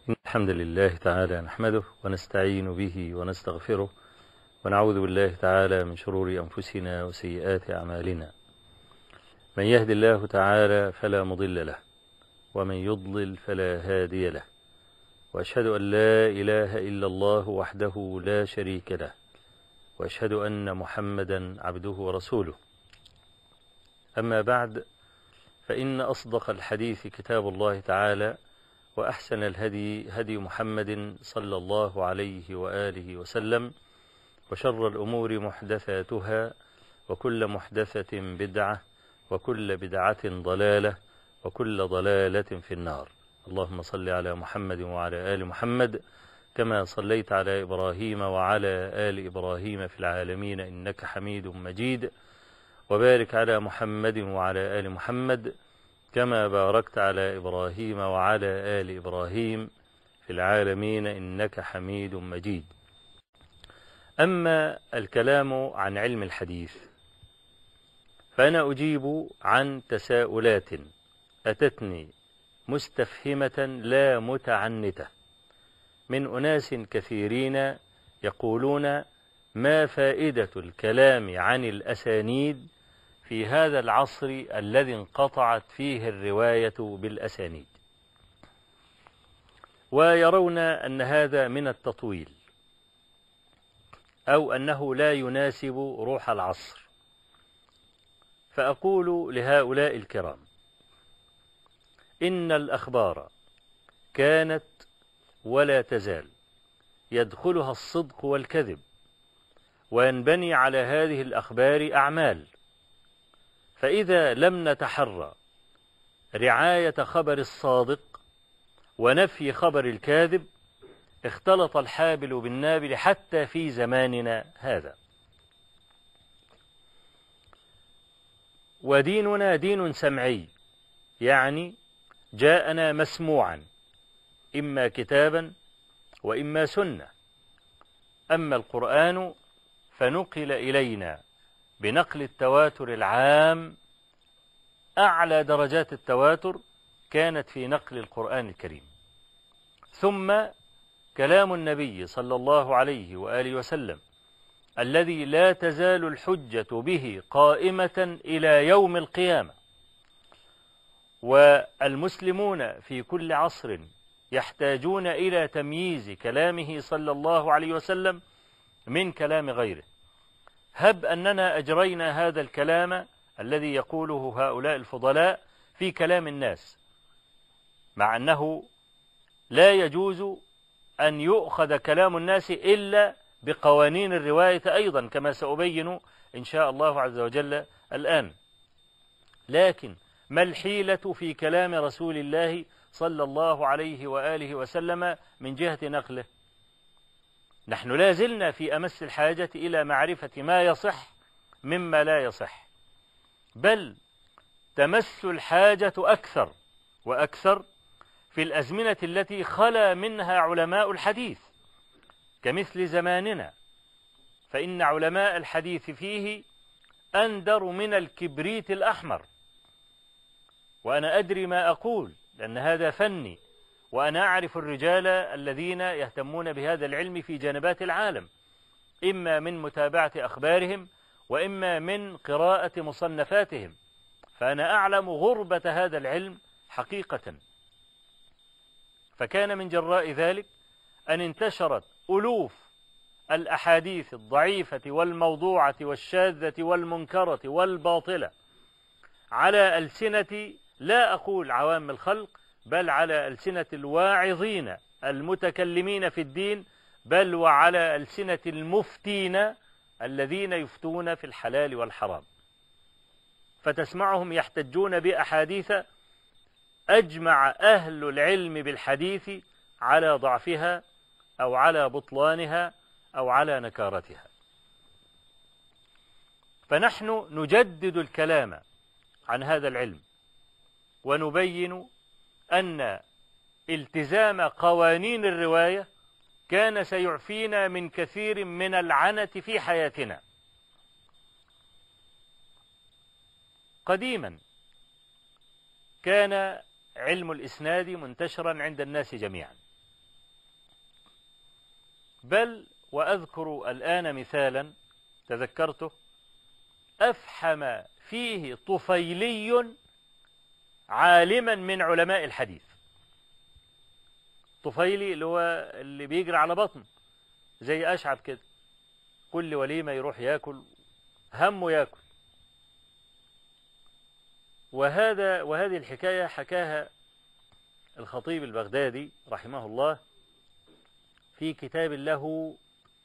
إن الحمد لله تعالى نحمده ونستعين به ونستغفره ونعوذ بالله تعالى من شرور أنفسنا وسيئات أعمالنا. من يهد الله تعالى فلا مضل له ومن يضلل فلا هادي له، وأشهد أن لا إله إلا الله وحده لا شريك له، وأشهد أن محمدا عبده ورسوله. أما بعد، فإن أصدق الحديث كتاب الله تعالى، وأحسن الهدي هدي محمد صلى الله عليه وآله وسلم، وشر الأمور محدثاتها، وكل محدثة بدعة، وكل بدعة ضلالة، وكل ضلالة في النار. اللهم صل على محمد وعلى آل محمد كما صليت على إبراهيم وعلى آل إبراهيم في العالمين إنك حميد مجيد، وبارك على محمد وعلى آل محمد كما باركت على إبراهيم وعلى آل إبراهيم في العالمين إنك حميد مجيد. أما الكلام عن علم الحديث، فأنا أجيب عن تساؤلات أتتني مستفهمة لا متعنتة من أناس كثيرين يقولون: ما فائدة الكلام عن الأسانيد في هذا العصر الذي انقطعت فيه الرواية بالأسانيد؟ ويرون أن هذا من التطويل، أو أنه لا يناسب روح العصر. فأقول لهؤلاء الكرام: إن الأخبار كانت ولا تزال يدخلها الصدق والكذب، وينبني على هذه الأخبار أعمال. فإذا لم نتحرى رعاية خبر الصادق ونفي خبر الكاذب، اختلط الحابل بالنابل حتى في زماننا هذا. وديننا دين سمعي، يعني جاءنا مسموعا، إما كتابا وإما سنة. أما القرآن فنقل إلينا بنقل التواتر العام. أعلى درجات التواتر كانت في نقل القرآن الكريم، ثم كلام النبي صلى الله عليه وآله وسلم الذي لا تزال الحجة به قائمة إلى يوم القيامة. والمسلمون في كل عصر يحتاجون إلى تمييز كلامه صلى الله عليه وسلم من كلام غيره. هب أننا أجرينا هذا الكلام الذي يقوله هؤلاء الفضلاء في كلام الناس، مع أنه لا يجوز أن يؤخذ كلام الناس إلا بقوانين الرواية أيضا، كما سأبين إن شاء الله عز وجل الآن. لكن ما الحيلة في كلام رسول الله صلى الله عليه وآله وسلم من جهة نقله؟ نحن لا زلنا في أمس الحاجة إلى معرفة ما يصح مما لا يصح، بل تمس الحاجة أكثر وأكثر في الأزمنة التي خلا منها علماء الحديث، كمثل زماننا، فإن علماء الحديث فيه أندر من الكبريت الأحمر. وأنا أدري ما أقول، لأن هذا فني، وأنا أعرف الرجال الذين يهتمون بهذا العلم في جانبات العالم، إما من متابعة أخبارهم وإما من قراءة مصنفاتهم، فأنا أعلم غربة هذا العلم حقيقة. فكان من جراء ذلك أن انتشرت ألوف الأحاديث الضعيفة والموضوعة والشاذة والمنكرة والباطلة على ألسنة، لا أقول عوام الخلق، بل على ألسنة الواعظين المتكلمين في الدين، بل وعلى ألسنة المفتين الذين يفتون في الحلال والحرام. فتسمعهم يحتجون بأحاديث أجمع أهل العلم بالحديث على ضعفها أو على بطلانها أو على نكارتها. فنحن نجدد الكلام عن هذا العلم، ونبين أن التزام قوانين الرواية كان سيعفينا من كثير من العنة في حياتنا. قديما كان علم الإسناد منتشرا عند الناس جميعا، بل وأذكر الآن مثالا تذكرته أفحم فيه طفيلي عالما من علماء الحديث. طفيلي اللي هو اللي بيجري على بطنه زي أشعب كده، كل وليمة يروح ياكل، همه ياكل. وهذه الحكاية حكاها الخطيب البغدادي رحمه الله في كتاب له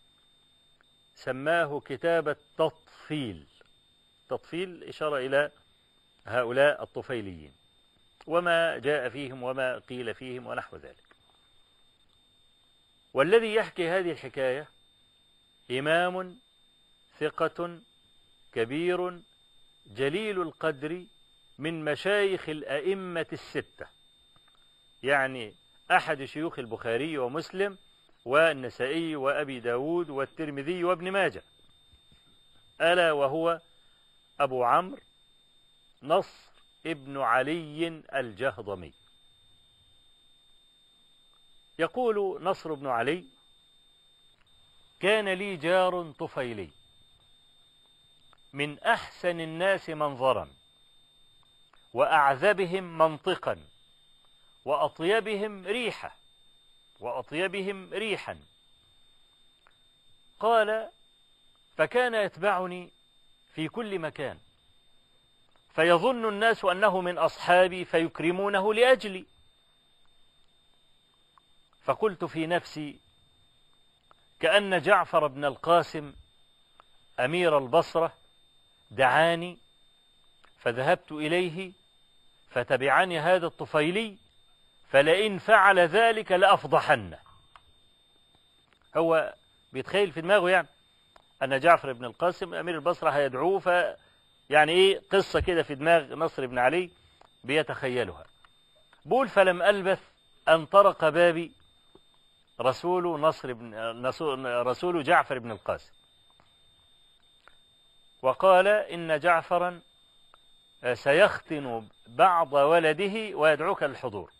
سماه كتاب التطفيل. تطفيل إشارة إلى هؤلاء الطفيليين وما جاء فيهم وما قيل فيهم ونحو ذلك. والذي يحكي هذه الحكاية إمام ثقة كبير جليل القدر من مشايخ الأئمة الستة، يعني أحد شيوخ البخاري ومسلم والنسائي وأبي داود والترمذي وابن ماجه، ألا وهو أبو عمرو نصر ابن علي الجهضمي. يقول نصر بن علي: كان لي جار طفيلي من أحسن الناس منظرا وأعذبهم منطقا وأطيبهم ريحا. قال: فكان يتبعني في كل مكان، فيظن الناس أنه من أصحابي فيكرمونه لأجلي. فقلت في نفسي: كأن جعفر بن القاسم أمير البصرة دعاني فذهبت إليه فتبعني هذا الطفيلي، فلئن فعل ذلك لأفضحنه. هو بيتخيل في دماغه يعني أن جعفر بن القاسم أمير البصرة هيدعوه، يعني إيه قصة كده في دماغ نصر بن علي بيتخيلها. بقول: فلم ألبث أن طرق بابي رسول جعفر بن القاسم وقال: إن جعفرا سيختن بعض ولده ويدعوك للحضور.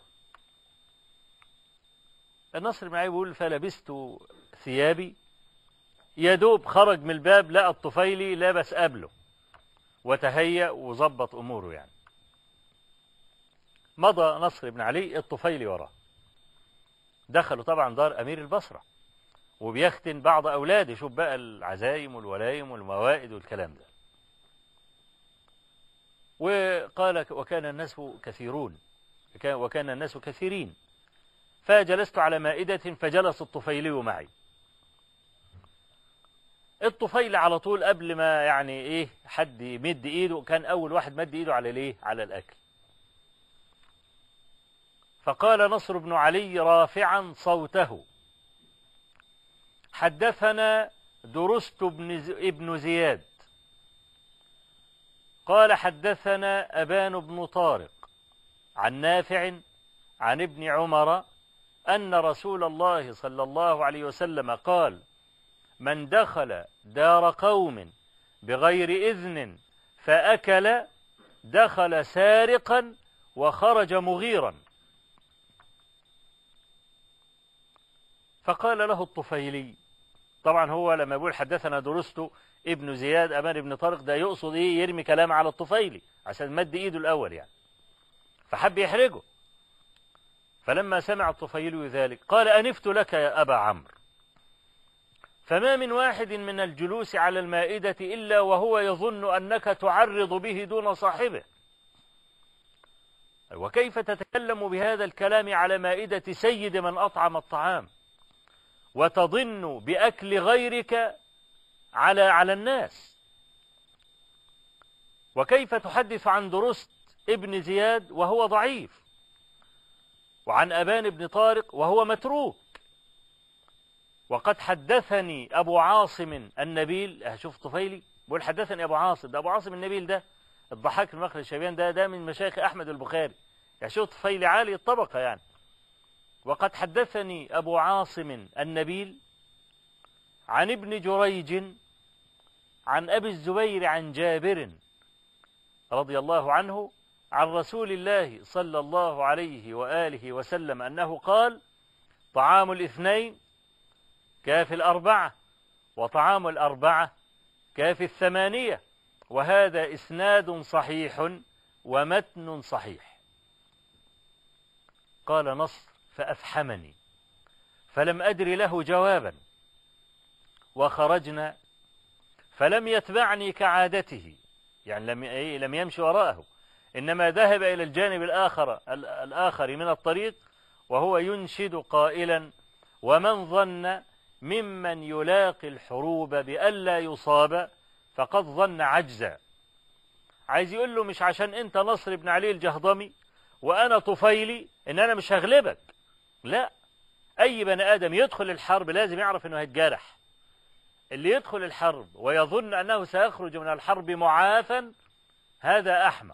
النصر بن علي بيقول: فلبست ثيابي، يدوب خرج من الباب لقى الطفيلي لابس قبله وتهيأ وظبط أموره يعني. مضى نصر بن علي، الطفيلي وراه، دخلوا طبعا دار أمير البصرة وبيختن بعض أولاده. شوف بقى العزايم والولايم والموائد والكلام ده. وقال: وكان الناس كثيرين، فجلست على مائدة فجلس الطفيلي معي. الطفيل على طول قبل ما يعني ايه حد يمد ايده كان اول واحد مد ايده على الاكل. فقال نصر بن علي رافعا صوته: حدثنا درست ابن زياد قال حدثنا أبان بن طارق عن نافع عن ابن عمر أن رسول الله صلى الله عليه وسلم قال: من دخل دار قوم بغير إذن فأكل دخل سارقا وخرج مغيرا. فقال له الطفيلي، طبعا هو لما يقول حدثنا درست ابن زياد أبان بن طارق ده يقصد ايه؟ يرمي كلام على الطفيلي عشان مد ايده الأول يعني، فحب يحرجه. فلما سمع الطفيلي ذلك قال: أنفت لك يا أبا عمرو، فما من واحد من الجلوس على المائدة إلا وهو يظن أنك تعرض به دون صاحبه، وكيف تتكلم بهذا الكلام على مائدة سيد من أطعم الطعام وتظن بأكل غيرك على الناس، وكيف تحدث عن درست ابن زياد وهو ضعيف، وعن أبان بن طارق وهو متروك، وقد حدثني أبو عاصم النبيل. شوف طفيلي بيقول حدثني أبو عاصم، ده أبو عاصم النبيل ده الضحاك بن مخلد الشيباني ده من مشايخ أحمد البخاري، يعني شوف طفيلي عالي الطبقة يعني. وقد حدثني أبو عاصم النبيل عن ابن جريج عن أبي الزبير عن جابر رضي الله عنه عن رسول الله صلى الله عليه وآله وسلم أنه قال: طعام الاثنين كافي الأربعة، وطعام الأربعة كافي الثمانية، وهذا إسناد صحيح ومتن صحيح. قال نصر فأفحمني فلم أدر له جوابا، وخرجنا فلم يتبعني كعادته، يعني لم يمشي وراءه، إنما ذهب إلى الجانب الآخر من الطريق، وهو ينشد قائلا: ومن ظن ممن يلاقي الحروب بألا يصاب فقد ظن عجزا. عايز يقول له مش عشان أنت نصر بن علي الجهضمي وأنا طفيلي إن أنا مش هغلبك، لا، أي بني آدم يدخل الحرب لازم يعرف أنه هيتجرح. اللي يدخل الحرب ويظن أنه سيخرج من الحرب معافا هذا أحمق.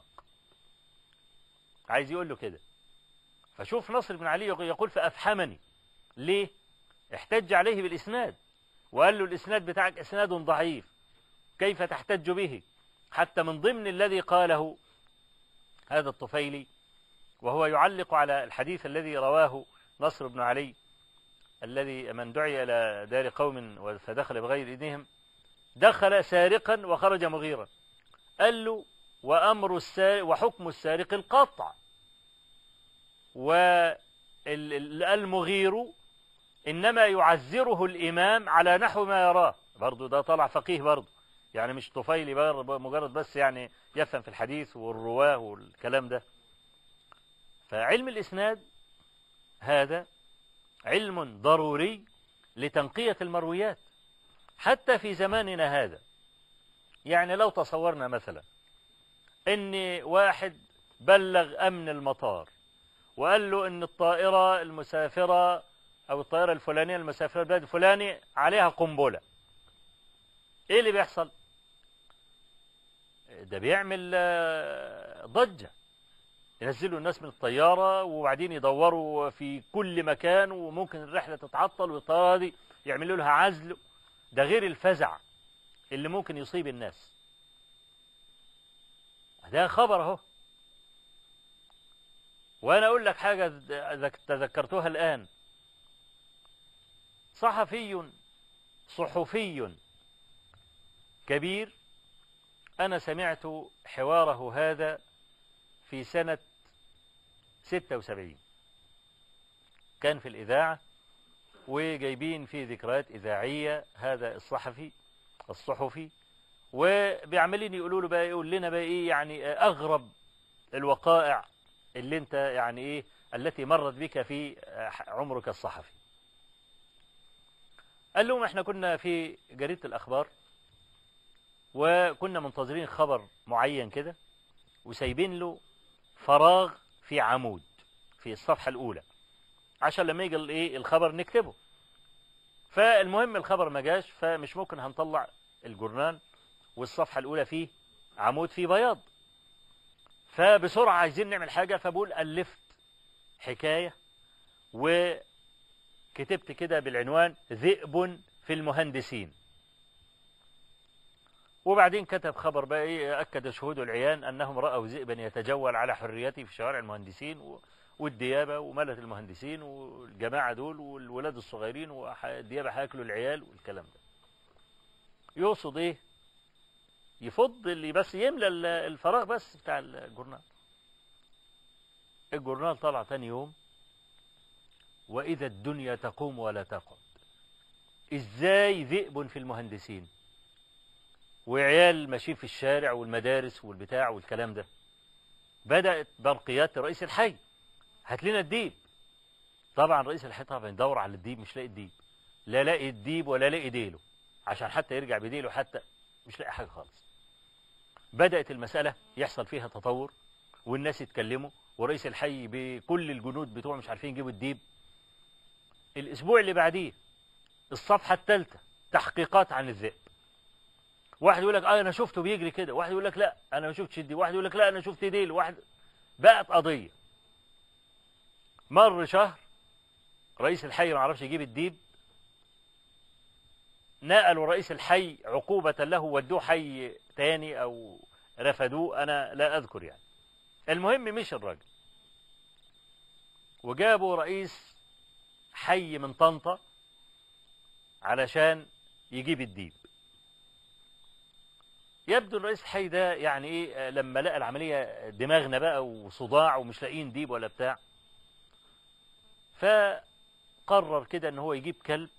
عايز يقول له كده. فشوف نصر بن علي يقول فأفحمني، ليه؟ احتج عليه بالإسناد وقال له الإسناد بتاعك إسناد ضعيف، كيف تحتج به؟ حتى من ضمن الذي قاله هذا الطفيلي وهو يعلق على الحديث الذي رواه نصر بن علي الذي من دعي إلى دار قوم فدخل بغير إذنهم دخل سارقا وخرج مغيرا، قال له وحكم السارق القطع، والمغير إنما يعزره الإمام على نحو ما يراه. برضو ده طلع فقيه برضو، يعني مش طفيلي مجرد بس يعني يفهم في الحديث والرواه والكلام ده. فعلم الإسناد هذا علم ضروري لتنقية المرويات حتى في زماننا هذا. يعني لو تصورنا مثلا ان واحد بلغ امن المطار وقال له ان الطائرة المسافرة او الطائرة الفلانية المسافرة البلد الفلاني عليها قنبلة، ايه اللي بيحصل؟ ده بيعمل ضجة، ينزلوا الناس من الطيارة وبعدين يدوروا في كل مكان، وممكن الرحلة تتعطل والطيارة دي يعملوا لها عزل. ده غير الفزع اللي ممكن يصيب الناس. ده خبر اهو. وانا اقول لك حاجة تذكرتها الآن. صحفي كبير أنا سمعت حواره هذا في سنة 76، كان في الإذاعة وجايبين فيه ذكريات إذاعية هذا الصحفي، وبيعملين يقولوا له بقى يقول لنا بقى إيه يعني أغرب الوقائع اللي أنت يعني إيه التي مرت بك في عمرك الصحفي. قال لهم احنا كنا في جريدة الأخبار وكنا منتظرين خبر معين كده، وسايبين له فراغ في عمود في الصفحة الأولى عشان لما يجي الايه الخبر نكتبه. فالمهم الخبر ما جاش، فمش ممكن هنطلع الجورنال والصفحة الأولى فيه عمود فيه بياض. فبسرعة عايزين نعمل حاجة، فبقول ألفت حكاية وكتبت كده بالعنوان ذئب في المهندسين، وبعدين كتب خبر بقى ايه أكد شهود العيان أنهم رأوا ذئبا يتجول على حريته في شوارع المهندسين والديابة وملت المهندسين والجماعة دول والولاد الصغيرين، والديابة هياكلوا العيال والكلام ده. يقصد ايه؟ يفض اللي بس يملى الفراغ بس بتاع الجورنال. الجورنال طلع تاني يوم وإذا الدنيا تقوم ولا تقعد. ازاي ذئب في المهندسين وعيال ماشيين في الشارع والمدارس والبتاع والكلام ده؟ بدأت برقيات رئيس الحي هات لنا الديب. طبعا رئيس الحي طبعا يدور على الديب، مش لاقي الديب، لا لاقي الديب ولا لاقي ديله، عشان حتى يرجع بديله حتى مش لاقي حاجة خالص. بدأت المسألة يحصل فيها تطور والناس يتكلموا، ورئيس الحي بكل الجنود بتوعه مش عارفين يجيبوا الديب. الأسبوع اللي بعديه الصفحة الثالثة تحقيقات عن الذئب. واحد يقول لك انا شفته بيجري كده، واحد يقول لك لا انا ما شفتش الديب، واحد يقول لك لا انا شفت ديل، واحد. بقت قضية. مر شهر رئيس الحي ما عرفش يجيب الديب، نقلوا رئيس الحي عقوبة له ودوه حي تاني او رفدوه، انا لا اذكر يعني. المهم مش الراجل، وجابوا رئيس حي من طنطا علشان يجيب الديب. يبدو الرئيس الحي ده يعني ايه، لما لقى العملية دماغنا بقى وصداع ومش لاقيين ديب ولا بتاع، فقرر كده ان هو يجيب كلب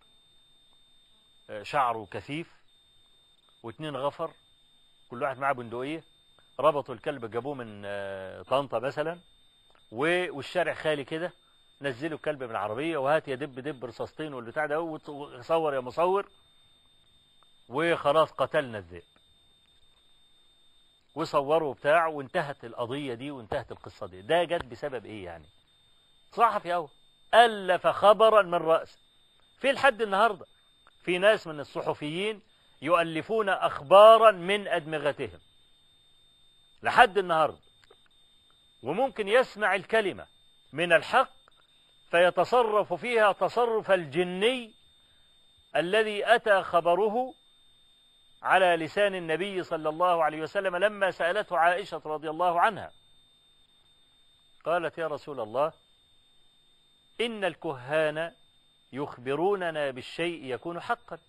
شعره كثيف واتنين غفر كل واحد معاه بندقية، ربطوا الكلب جابوه من طنطا مثلا، والشارع خالي كده، نزلوا الكلب من العربية وهات يا دب رصاصتين والبتاع ده وصور يا مصور، وخلاص قتلنا الذئب. وصوروا بتاع وانتهت القضية دي وانتهت القصة دي. ده جت بسبب ايه يعني؟ صحفي اهو ألف خبرا من رأسه. في لحد النهاردة في ناس من الصحفيين يؤلفون أخبارا من أدمغتهم لحد النهاردة، وممكن يسمع الكلمة من الحق فيتصرف فيها تصرف الجني الذي أتى خبره على لسان النبي صلى الله عليه وسلم لما سألته عائشة رضي الله عنها، قالت: يا رسول الله، إن الكهان يخبروننا بالشيء يكون حقا.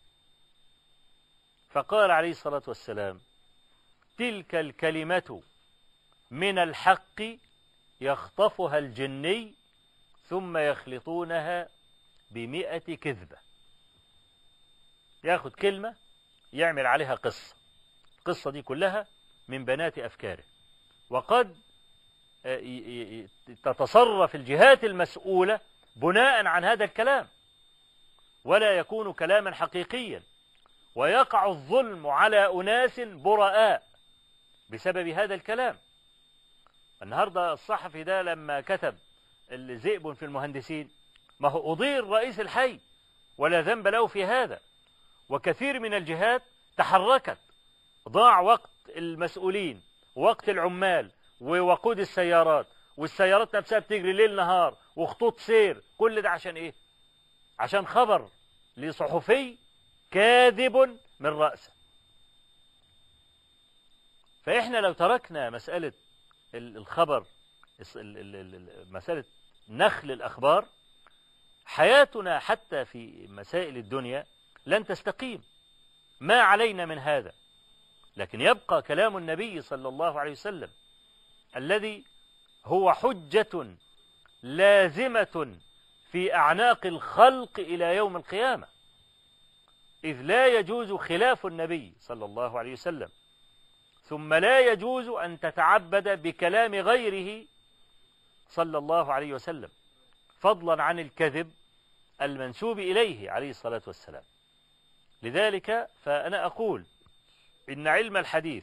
فقال عليه الصلاة والسلام: تلك الكلمة من الحق يخطفها الجني ثم يخلطونها ب100 كذبة. ياخد كلمة يعمل عليها قصة، القصة دي كلها من بنات أفكاره، وقد تتصرف الجهات المسؤولة بناء عن هذا الكلام، ولا يكون كلاما حقيقيا، ويقع الظلم على أناس براء بسبب هذا الكلام. النهاردة الصحفي ده لما كتب الذئب في المهندسين، ما هو أضير رئيس الحي ولا ذنب له في هذا، وكثير من الجهات تحركت، ضاع وقت المسؤولين ووقت العمال ووقود السيارات، والسيارات نفسها بتجري ليل نهار وخطوط سير، كل ده عشان ايه؟ عشان خبر لصحفي كاذب من رأسه. فإحنا لو تركنا مسألة الخبر، مسألة نخل الأخبار، حياتنا حتى في مسائل الدنيا لن تستقيم. ما علينا من هذا، لكن يبقى كلام النبي صلى الله عليه وسلم الذي هو حجة لازمة في أعناق الخلق إلى يوم القيامة، إذ لا يجوز خلاف النبي صلى الله عليه وسلم، ثم لا يجوز أن تتعبد بكلام غيره صلى الله عليه وسلم، فضلا عن الكذب المنسوب إليه عليه الصلاة والسلام. لذلك فأنا أقول إن علم الحديث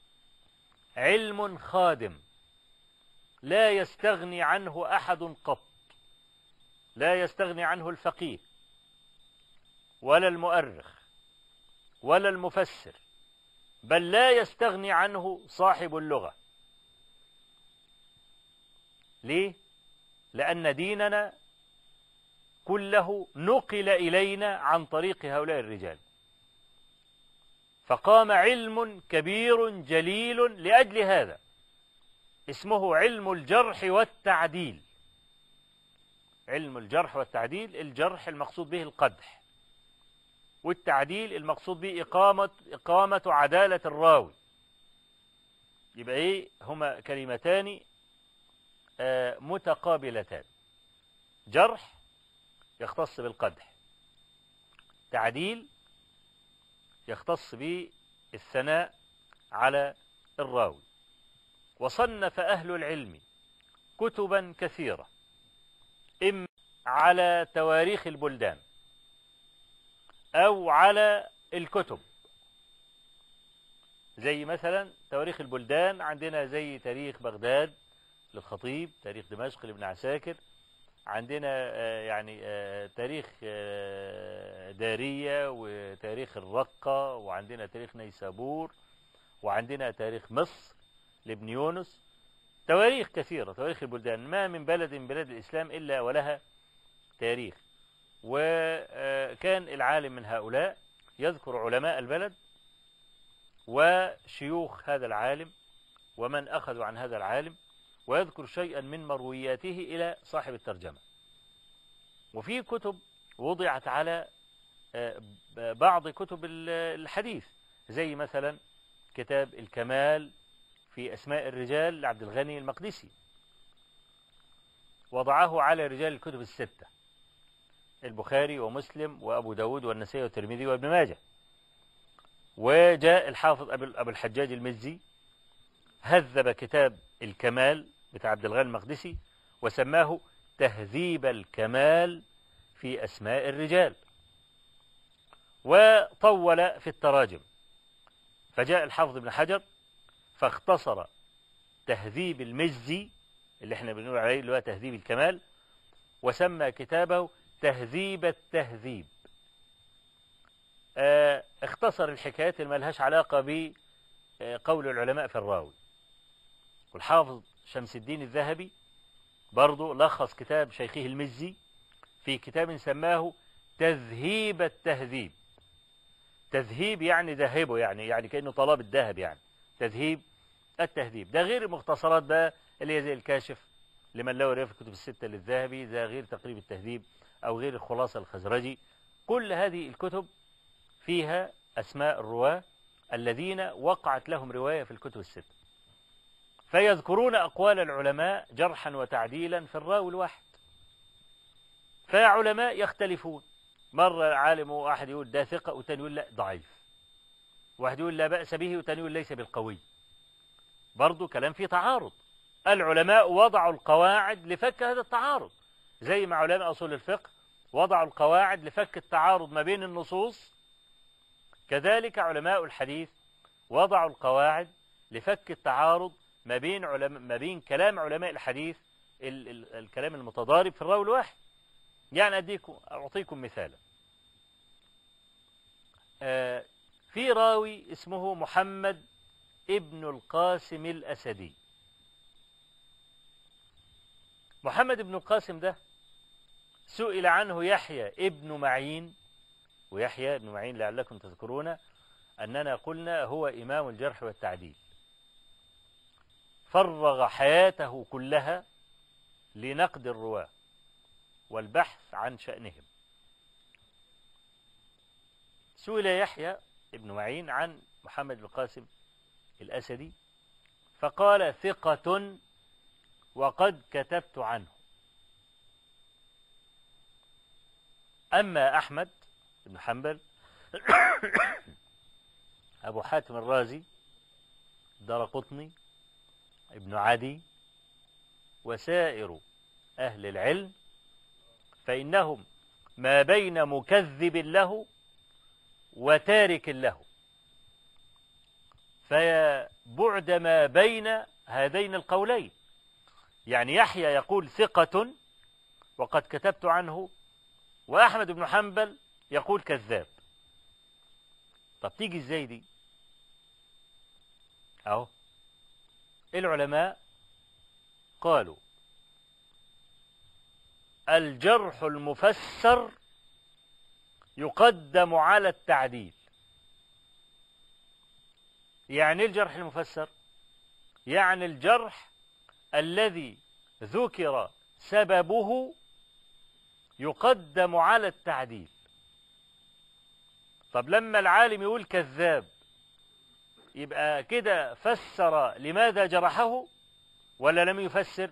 علم خادم لا يستغني عنه أحد قط، لا يستغني عنه الفقيه ولا المؤرخ ولا المفسر، بل لا يستغني عنه صاحب اللغة. ليه؟ لأن ديننا كله نقل إلينا عن طريق هؤلاء الرجال، فقام علم كبير جليل لأجل هذا، اسمه علم الجرح والتعديل. علم الجرح والتعديل، الجرح المقصود به القدح، والتعديل المقصود به إقامة عدالة الراوي. يبقى إيه؟ هما كلمتان متقابلتان، جرح يختص بالقدح، تعديل يختص بالثناء على الراوي. وصنف أهل العلم كتبا كثيرة، إما على تواريخ البلدان أو على الكتب، زي مثلا تواريخ البلدان عندنا زي تاريخ بغداد للخطيب، تاريخ دمشق لابن عساكر، عندنا يعني تاريخ دارية وتاريخ الرقة، وعندنا تاريخ نيسابور، وعندنا تاريخ مصر لابن يونس. تواريخ كثيرة، تواريخ البلدان، ما من بلد من بلاد الإسلام إلا ولها تاريخ. وكان العالم من هؤلاء يذكر علماء البلد وشيوخ هذا العالم ومن أخذوا عن هذا العالم، ويذكر شيئا من مروياته إلى صاحب الترجمة. وفي كتب وضعت على بعض كتب الحديث، زي مثلا كتاب الكمال في أسماء الرجال لعبد الغني المقدسي، وضعه على رجال الكتب الستة: البخاري ومسلم وأبو داود والنسائي والترمذي وابن ماجه. وجاء الحافظ أبو الحجاج المزي هذب كتاب الكمال بتاع عبد الغني المقدسي وسماه تهذيب الكمال في أسماء الرجال، وطول في التراجم. فجاء الحافظ ابن حجر فاختصر تهذيب المزي اللي احنا بنقول عليه اللي هو تهذيب الكمال، وسمى كتابه تهذيب التهذيب. اختصر الحكايات اللي ملهاش علاقة بقول العلماء في الراوي. والحافظ شمس الدين الذهبي برضو لخص كتاب شيخه المزي في كتاب سماه تذهيب التهذيب. تذهيب يعني ذهبه، يعني كأنه طلب الذهب، يعني تذهيب التهذيب. ده غير المختصرات بقى اللي هي زي الكاشف لمن لا يرى في الكتب الستة للذهبي، ده غير تقريب التهذيب أو غير الخلاصة الخزرجي. كل هذه الكتب فيها أسماء الرواة الذين وقعت لهم رواية في الكتب الستة، فيذكرون أقوال العلماء جرحا وتعديلا في الراوي الواحد. فعلماء يختلفون، مرة عالم واحد يقول ده ثقة وتاني يقول لا ضعيف، واحد يقول لا بأس به وتاني يقول ليس بالقوي. برضو كلام فيه تعارض. العلماء وضعوا القواعد لفك هذا التعارض، زي ما علماء أصول الفقه وضعوا القواعد لفك التعارض ما بين النصوص، كذلك علماء الحديث وضعوا القواعد لفك التعارض ما بين كلام علماء الحديث الكلام المتضارب في الراوي الواحد. يعني أعطيكم مثالا. في راوي اسمه محمد ابن القاسم الأسدي. محمد ابن القاسم ده سئل عنه يحيى ابن معين، ويحيى ابن معين لعلكم تذكرون أننا قلنا هو إمام الجرح والتعديل، فرغ حياته كلها لنقد الرواة والبحث عن شأنهم. سئل يحيى ابن معين عن محمد بن القاسم الأسدي فقال ثقة وقد كتبت عنه. أما أحمد بن حنبل أبو حاتم الرازي درقطني ابن عدي وسائر أهل العلم فإنهم ما بين مكذب له وتارك له، فيا بعد ما بين هذين القولين. يعني يحيى يقول ثقة وقد كتبت عنه، وأحمد بن حنبل يقول كذاب. طب تيجي ازاي دي؟ اهو العلماء قالوا الجرح المفسر يقدم على التعديل. يعني الجرح المفسر يعني الجرح الذي ذكر سببه يقدم على التعديل. طب لما العالم يقول كذاب يبقى كده فسر لماذا جرحه ولا لم يفسر؟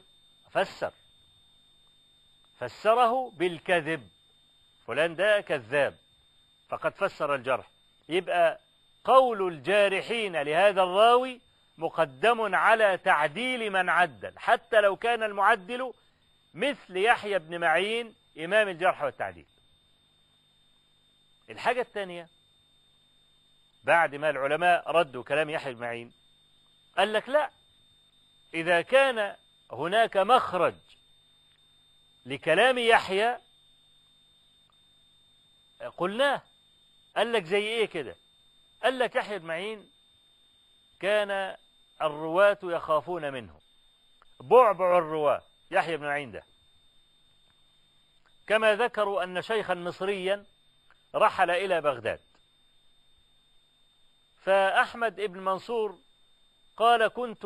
فسره بالكذب، فلان ده كذاب فقد فسر الجرح. يبقى قول الجارحين لهذا الراوي مقدم على تعديل من عدل، حتى لو كان المعدل مثل يحيى بن معين إمام الجرح والتعديل. الحاجة الثانية، بعد ما العلماء ردوا كلام يحيى بن معين قال لك لا، إذا كان هناك مخرج لكلام يحيى قلناه. قال لك زي ايه كده؟ قال لك يحيى بن معين كان الرواة يخافون منه، بعبع الرواة يحيى بن معين ده. كما ذكروا أن شيخا مصريا رحل إلى بغداد، فأحمد ابن منصور قال كنت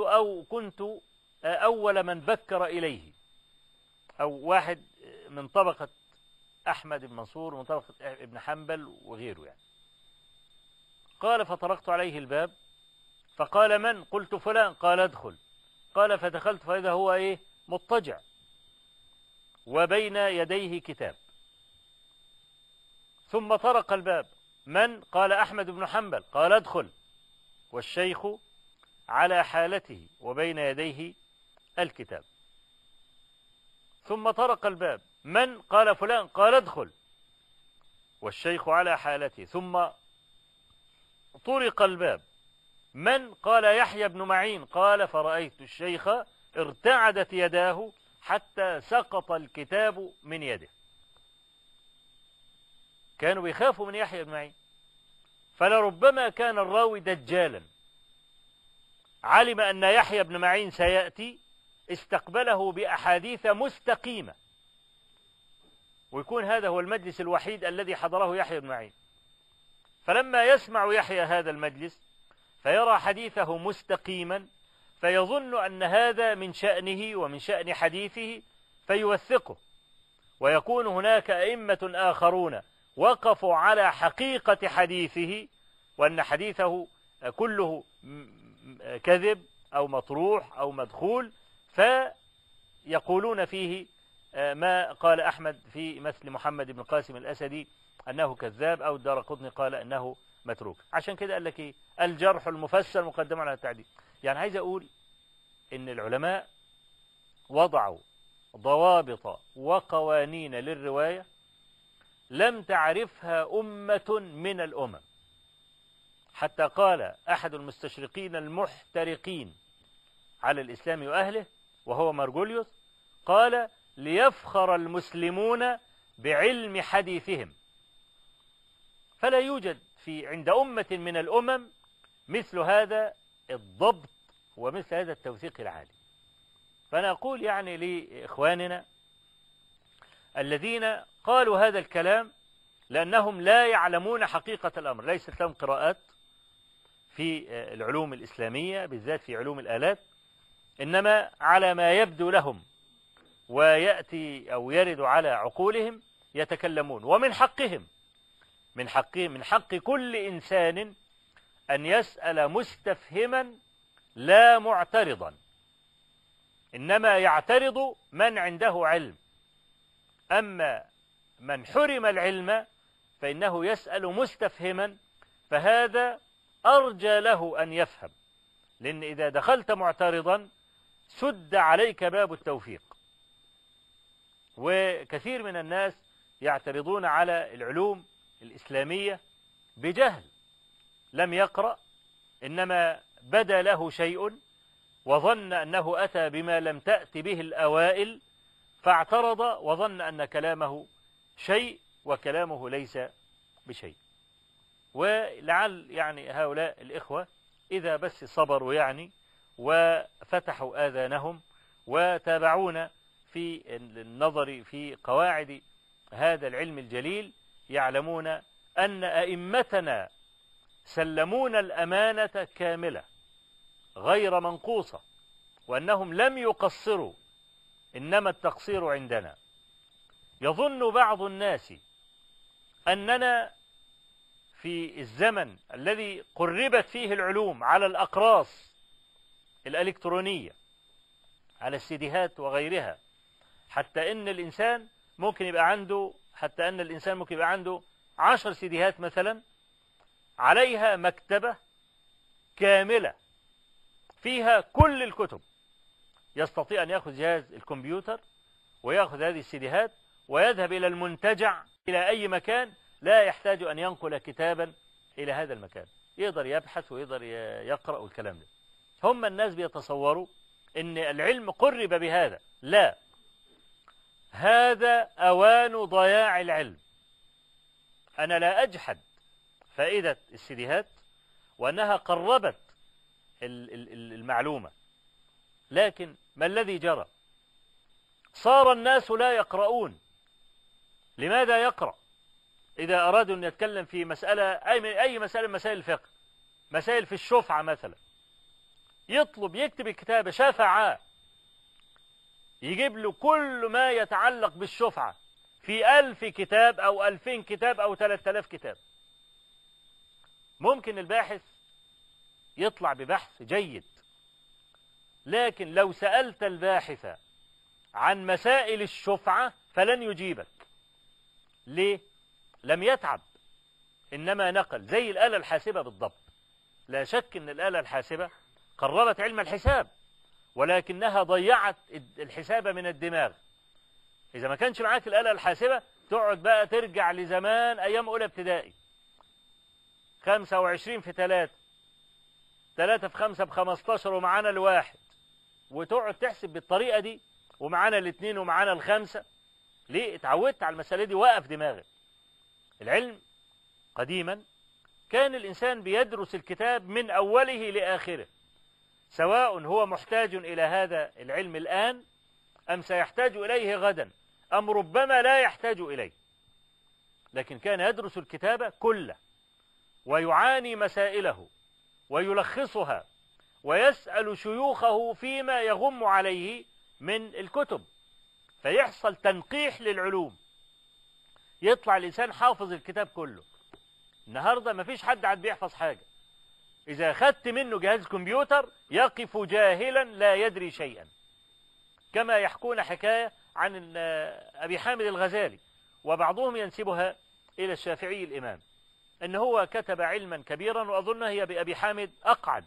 أول من بكر إليه، أو واحد من طبقة أحمد بن منصور ومن طبقة ابن حنبل وغيره يعني. قال فطرقت عليه الباب فقال من؟ قلت فلان. قال ادخل. قال فدخلت فإذا هو إيه؟ مضطجع وبين يديه كتاب. ثم طرق الباب. من؟ قال أحمد بن حنبل. قال ادخل والشيخ على حالته وبين يديه الكتاب. ثم طرق الباب. من؟ قال فلان. قال ادخل والشيخ على حالته. ثم طرق الباب. من؟ قال يحيى بن معين. قال فرأيت الشيخ ارتعدت يداه حتى سقط الكتاب من يده. كانوا بيخافوا من يحيى بن معين، فلربما كان الراوي دجالا علم أن يحيى بن معين سيأتي، استقبله بأحاديث مستقيمة، ويكون هذا هو المجلس الوحيد الذي حضره يحيى بن معين. فلما يسمع يحيى هذا المجلس فيرى حديثه مستقيما، فيظن أن هذا من شأنه ومن شأن حديثه فيوثقه، ويكون هناك أئمة آخرون وقفوا على حقيقة حديثه وأن حديثه كله كذب أو مطروح أو مدخول، فيقولون فيه ما قال أحمد في مثل محمد بن قاسم الأسدي أنه كذاب، أو الدارقطني قال أنه متروك. عشان كده قال لك إيه؟ الجرح المفسر مقدم على التعديل. يعني عايز أقول إن العلماء وضعوا ضوابط وقوانين للرواية لم تعرفها أمة من الأمم، حتى قال أحد المستشرقين المحترقين على الإسلام وأهله وهو مارجوليوس، قال ليفخر المسلمون بعلم حديثهم، فلا يوجد عند أمة من الأمم مثل هذا الضبط ومثل هذا التوثيق العالي. فأنا أقول يعني لإخواننا الذين قالوا هذا الكلام لأنهم لا يعلمون حقيقة الأمر، ليست لهم قراءات في العلوم الإسلامية بالذات في علوم الآلات، إنما على ما يبدو لهم ويأتي أو يرد على عقولهم يتكلمون. ومن حقهم من حق كل إنسان أن يسأل مستفهما لا معترضا، إنما يعترض من عنده علم. أما من حرم العلم فإنه يسأل مستفهما، فهذا أرجى له أن يفهم، لأن إذا دخلت معترضا سد عليك باب التوفيق. وكثير من الناس يعترضون على العلوم الإسلامية بجهل، لم يقرأ، إنما بدا له شيء وظن أنه أتى بما لم تأت به الأوائل فاعترض وظن أن كلامه شيء وكلامه ليس بشيء. ولعل يعني هؤلاء الإخوة إذا بس صبروا يعني وفتحوا آذانهم وتابعونا في النظر في قواعد هذا العلم الجليل يعلمون أن أئمتنا سلمونا الأمانة كاملة غير منقوصة، وأنهم لم يقصروا، إنما التقصير عندنا. يظن بعض الناس أننا في الزمن الذي قربت فيه العلوم على الأقراص الإلكترونية على السيديهات وغيرها، حتى أن الإنسان ممكن يبقى عنده 10 سيديهات مثلا عليها مكتبة كاملة فيها كل الكتب، يستطيع أن يأخذ جهاز الكمبيوتر ويأخذ هذه السيديهات ويذهب إلى المنتجع إلى أي مكان، لا يحتاج أن ينقل كتابا إلى هذا المكان، يقدر يبحث ويقدر يقرأ والكلام ده. هم الناس بيتصوروا أن العلم قرب بهذا، لا، هذا أوان ضياع العلم. أنا لا أجحد فائدة السيديهات وأنها قربت المعلومة، لكن ما الذي جرى؟ صار الناس لا يقرؤون. لماذا يقرأ؟ إذا أرادوا أن يتكلم في مسألة أي مسألة من مسائل الفقه، مسائل في الشفعة مثلا، يكتب الكتاب شفعة، يجيب له كل ما يتعلق بالشفعة في 1000 كتاب أو 2000 كتاب أو 3000 كتاب. ممكن الباحث يطلع ببحث جيد، لكن لو سألت الباحث عن مسائل الشفعة فلن يجيبك. ليه؟ لم يتعب، إنما نقل، زي الآلة الحاسبة بالضبط. لا شك أن الآلة الحاسبة قربت علم الحساب، ولكنها ضيعت الحساب من الدماغ. إذا ما كانش معاك الآلة الحاسبة تقعد بقى ترجع لزمان أيام أولى ابتدائي، 25 في 3، 3 في 5 ب15 ومعانا الواحد، وتقعد تحسب بالطريقة دي، ومعانا الاثنين ومعانا الخمسة. ليه؟ اتعودت على المسألة دي، وقف دماغك. العلم قديما كان الإنسان بيدرس الكتاب من أوله لآخره، سواء هو محتاج إلى هذا العلم الآن أم سيحتاج إليه غدا أم ربما لا يحتاج إليه، لكن كان يدرس الكتاب كله ويعاني مسائله ويلخصها ويسأل شيوخه فيما يغم عليه من الكتب، فيحصل تنقيح للعلوم، يطلع الإنسان حافظ الكتاب كله. النهاردة ما فيش حد عاد بيحفظ حاجة، إذا أخذت منه جهاز كمبيوتر يقف جاهلا لا يدري شيئا، كما يحكون حكاية عن أبي حامد الغزالي، وبعضهم ينسبها إلى الشافعي الإمام، أنه هو كتب علما كبيرا، وأظن هي بأبي حامد أقعد،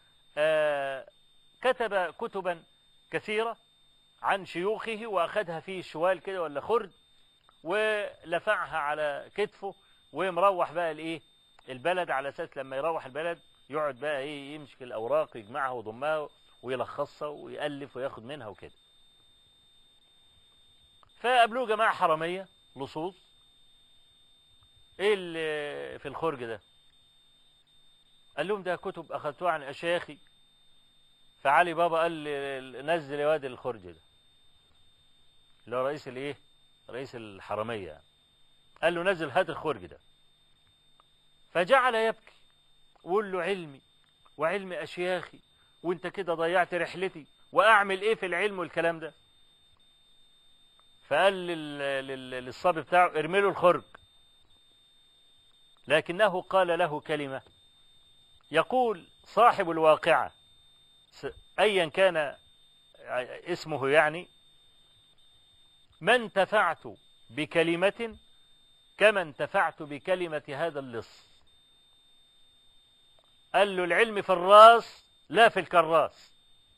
كتب كتبا كثيرة عن شيوخه، وأخذها في شوال كده ولا خرد، ولفعها على كتفه، ومروح بقى الإيه البلد، على أساس لما يروح البلد يقعد بقى إيه يمسك الأوراق يجمعها ويضمها ويلخصها ويألف وياخد منها وكده. فقابلوه جماعة حرامية لصوص، إيه اللي في الخرج ده؟ قال لهم ده كتب أخذتوها عن أشياخي. فعلي بابا قال لي نزل يا واد الخرج ده، اللي هو رئيس الإيه؟ رئيس الحرامية. قال له نزل هات الخرج ده. فجعل يبكي وقول له علمي وعلم أشياخي، وانت كده ضيعت رحلتي، وأعمل إيه في العلم والكلام ده؟ فقال للصبي بتاعه ارمي له الخرج، لكنه قال له كلمة، يقول صاحب الواقعة أيا كان اسمه يعني: ما انتفعت بكلمة كما انتفعت بكلمة هذا اللص. قال له العلم في الراس لا في الكراس.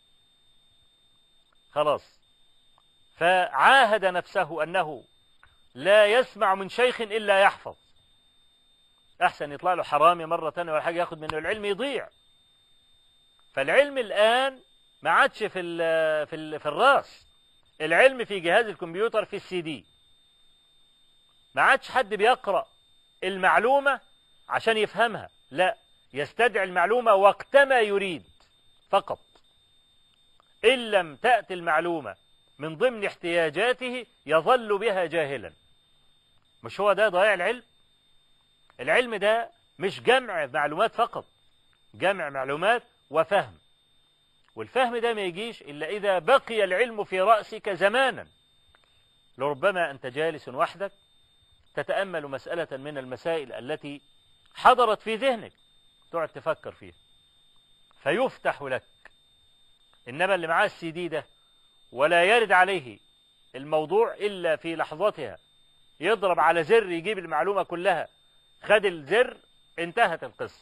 خلاص. فعاهد نفسه أنه لا يسمع من شيخ إلا يحفظ، أحسن يطلع له حرامي مرة تانية ولا حاجة ياخد منه العلم يضيع. فالعلم الآن ما عادش في الراس، العلم في جهاز الكمبيوتر، في السي دي. ما عادش حد بيقرأ المعلومة عشان يفهمها، لا، يستدعي المعلومة وقتما يريد فقط. إن لم تأتي المعلومة من ضمن احتياجاته يظل بها جاهلا. مش هو ده ضياع العلم؟ العلم ده مش جمع معلومات فقط، جمع معلومات وفهم، والفهم ده ما يجيش إلا إذا بقي العلم في رأسك زمانا. لربما أنت جالس وحدك تتأمل مسألة من المسائل التي حضرت في ذهنك، تقعد تفكر فيها فيفتح لك. إنما اللي معاه السي دي ده ولا يرد عليه الموضوع إلا في لحظتها، يضرب على زر يجيب المعلومة كلها، خد الزر انتهت القصة.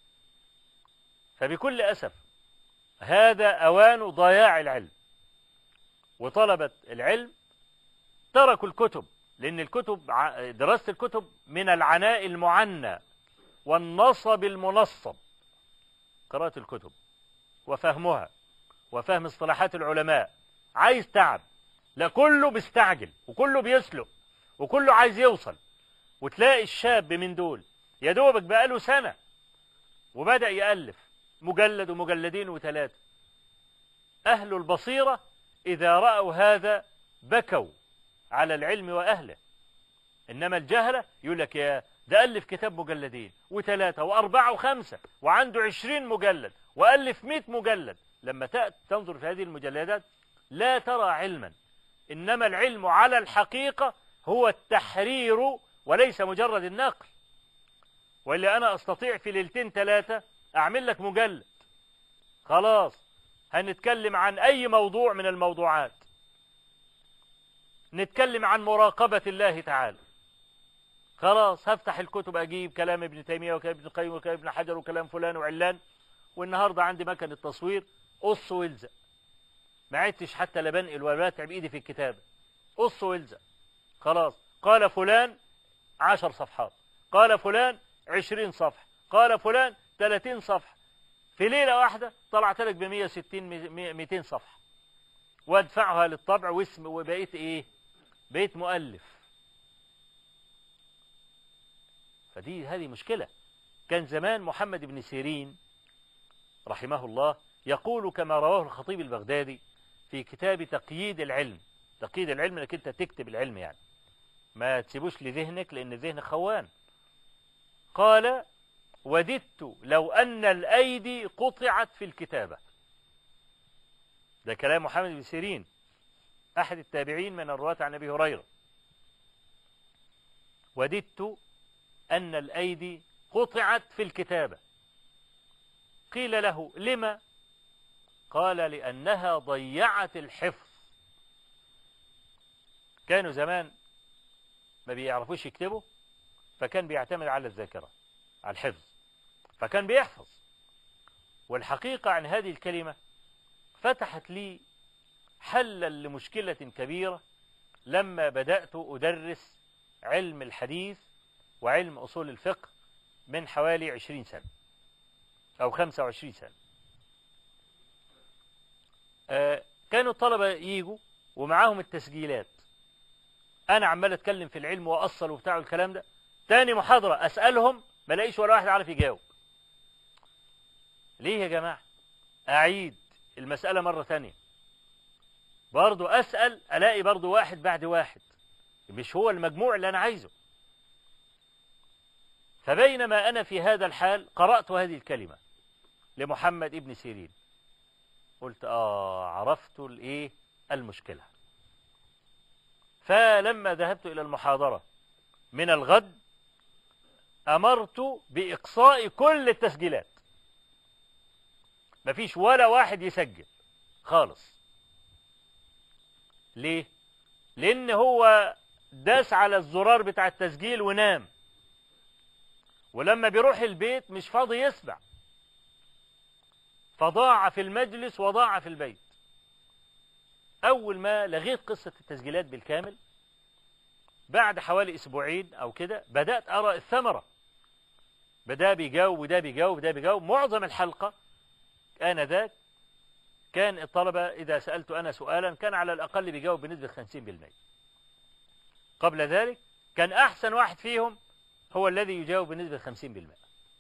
فبكل أسف هذا أوان ضياع العلم، وطلبة العلم تركوا الكتب، لأن الكتب، دراسة الكتب من العناء المعنى والنصب المنصب. قراءة الكتب وفهمها وفهم اصطلاحات العلماء عايز تعب، لا كله بيستعجل وكله بيسلق وكله عايز يوصل. وتلاقي الشاب من دول يا دوبك بقاله سنة وبدأ يألف مجلد ومجلدين وثلاثة. أهل البصيرة إذا رأوا هذا بكوا على العلم وأهله، إنما الجهلة يقول لك يا ده ألف كتاب مجلدين وثلاثة وأربعة وخمسة وعنده 20 مجلد وألف 100 مجلد. لما تنظر في هذه المجلدات لا ترى علما، إنما العلم على الحقيقة هو التحرير وليس مجرد النقل، وإلا أنا أستطيع في ليلتين ثلاثة أعمل لك مجلد. خلاص هنتكلم عن أي موضوع من الموضوعات، نتكلم عن مراقبة الله تعالى، خلاص هفتح الكتب أجيب كلام ابن تيمية وكلام ابن القيم وكلام ابن حجر وكلام فلان وعلان، والنهاردة عندي مكنة تصوير قص والزق، ما عدتش حتى لا بنقل ولا بتعب إيدي في الكتابة، قص والزق. خلاص قال فلان 10 صفحات، قال فلان 20 صفحة، قال فلان 30 صفحة، في ليلة واحدة طلعت لك ب160 200 صفحة، وادفعها للطبع واسم، وبقيت ايه؟ بقيت مؤلف. هذه مشكلة. كان زمان محمد بن سيرين رحمه الله يقول كما رواه الخطيب البغدادي في كتاب تقييد العلم. تقييد العلم انك انت تكتب العلم، يعني ما تسيبوش لذهنك لان الذهن خوان. قال: وددت لو أن الأيدي قطعت في الكتابة. ده كلام محمد بن سيرين أحد التابعين من الرواة عن أبي هريرة. وددت أن الأيدي قطعت في الكتابة. قيل له: لما؟ قال: لأنها ضيعت الحفظ. كانوا زمان ما بيعرفوش يكتبوا، فكان بيعتمد على الذاكرة، على الحفظ، فكان بيحفظ. والحقيقة عن هذه الكلمة فتحت لي حلا لمشكلة كبيرة لما بدأت أدرس علم الحديث وعلم أصول الفقه من حوالي 20 سنة أو 25 سنة. كانوا الطلبة ييجوا ومعاهم التسجيلات، أنا عمال أتكلم في العلم وأصل وبتاع الكلام ده، تاني محاضرة أسألهم ما لاقيش ولا واحد عارف يجاوب. ليه يا جماعة؟ أعيد المسألة مرة تانية، برضو أسأل ألاقي برضو واحد بعد واحد، مش هو المجموع اللي أنا عايزه. فبينما أنا في هذا الحال قرأت هذه الكلمة لمحمد ابن سيرين، قلت عرفت المشكلة. فلما ذهبت إلى المحاضرة من الغد أمرت بإقصاء كل التسجيلات، مفيش ولا واحد يسجل خالص. ليه؟ لأن هو داس على الزرار بتاع التسجيل ونام، ولما بيروح البيت مش فاضي يسمع، فضاع في المجلس وضاع في البيت. أول ما لغيت قصة التسجيلات بالكامل بعد حوالي أسبوعين أو كده بدأت أرى الثمرة، بدأ بيجاوب وده بيجاوب وده بيجاوب. معظم الحلقة آنذاك كان الطلبة إذا سألت أنا سؤالا كان على الأقل بيجاوب بنسبة 50%. قبل ذلك كان أحسن واحد فيهم هو الذي يجاوب بنسبة 50%.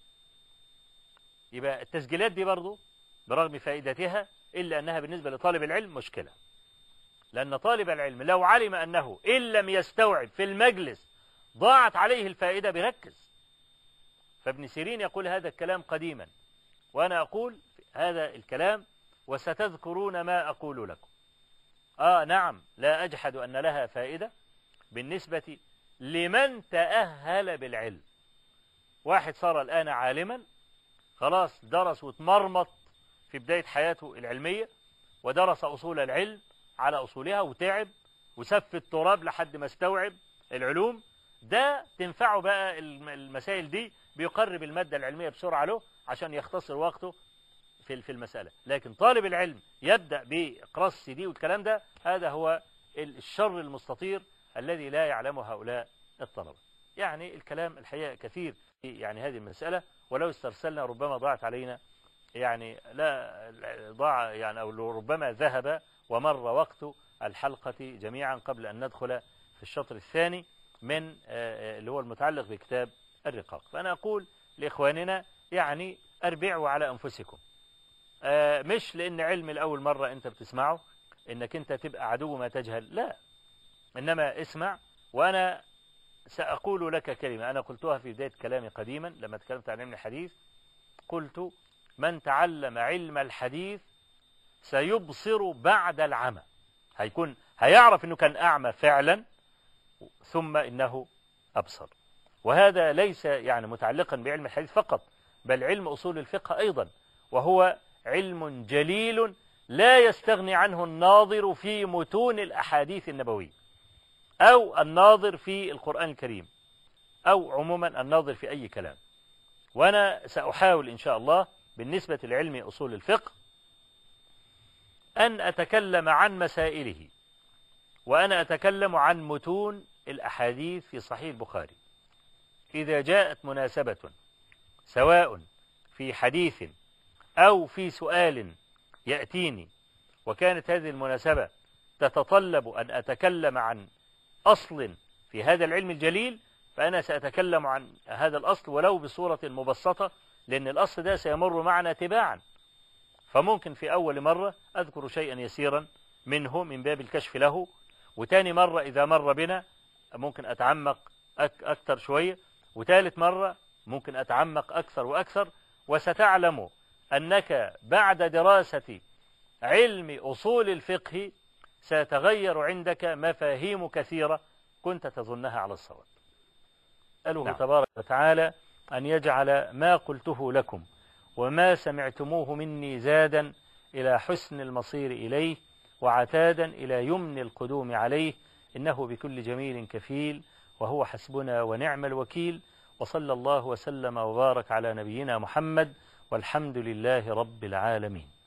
يبقى التسجيلات دي برضو برغم فائدتها إلا أنها بالنسبة لطالب العلم مشكلة، لأن طالب العلم لو علم أنه إن لم يستوعب في المجلس ضاعت عليه الفائدة بيركز. فابن سيرين يقول هذا الكلام قديما، وأنا أقول هذا الكلام وستذكرون ما أقول لكم. نعم، لا أجحد أن لها فائدة بالنسبة لمن تأهل بالعلم. واحد صار الآن عالما، خلاص درس وتمرمط في بداية حياته العلمية، ودرس أصول العلم على أصولها وتعب وسف التراب لحد ما استوعب العلوم. ده تنفعه بقى المسائل دي، بيقرب المادة العلمية بسرعة له عشان يختصر وقته في المسألة. لكن طالب العلم يبدأ بإقراص السي دي والكلام ده، هذا هو الشر المستطير الذي لا يعلمه هؤلاء الطلبة. يعني الكلام الحقيقة كثير في هذه المسألة، ولو استرسلنا ربما ضاعت علينا لا ضاع أو ربما ذهب ومر وقت الحلقة جميعا قبل أن ندخل في الشطر الثاني من اللي هو المتعلق بكتاب الرقاق. فأنا أقول لإخواننا أربعوا على أنفسكم، مش لأن علم الأول مرة أنت بتسمعه إنك أنت تبقى عدو ما تجهل، لا، إنما اسمع. وأنا سأقول لك كلمة أنا قلتها في بداية كلامي قديما لما تكلمت عن علم الحديث، قلت: من تعلم علم الحديث سيبصر بعد العمى. هيعرف أنه كان أعمى فعلا، ثم إنه أبصر. وهذا ليس يعني متعلقا بعلم الحديث فقط، بل علم أصول الفقه أيضا، وهو علم جليل لا يستغني عنه الناظر في متون الأحاديث النبوية، أو الناظر في القرآن الكريم، أو عموما الناظر في أي كلام. وأنا سأحاول إن شاء الله بالنسبة لعلم أصول الفقه أن أتكلم عن مسائله، وأنا أتكلم عن متون الأحاديث في صحيح البخاري. إذا جاءت مناسبة سواء في حديث أو في سؤال يأتيني، وكانت هذه المناسبة تتطلب أن أتكلم عن أصل في هذا العلم الجليل، فأنا سأتكلم عن هذا الأصل ولو بصورة مبسطة، لأن الأصل ده سيمر معنا تباعا. فممكن في أول مرة أذكر شيئا يسيرا منه من باب الكشف له، وتاني مرة إذا مر بنا ممكن أتعمق أكثر شوية، وثالث مرة ممكن أتعمق أكثر وأكثر. وستعلم أنك بعد دراسة علم أصول الفقه سيتغير عندك مفاهيم كثيرة كنت تظنها على الصواب. أسأله تبارك وتعالى أن يجعل ما قلته لكم وما سمعتموه مني زادا إلى حسن المصير إليه، وعتادا إلى يمن القدوم عليه، إنه بكل جميل كفيل، وهو حسبنا ونعم الوكيل. وصلى الله وسلم وبارك على نبينا محمد، والحمد لله رب العالمين.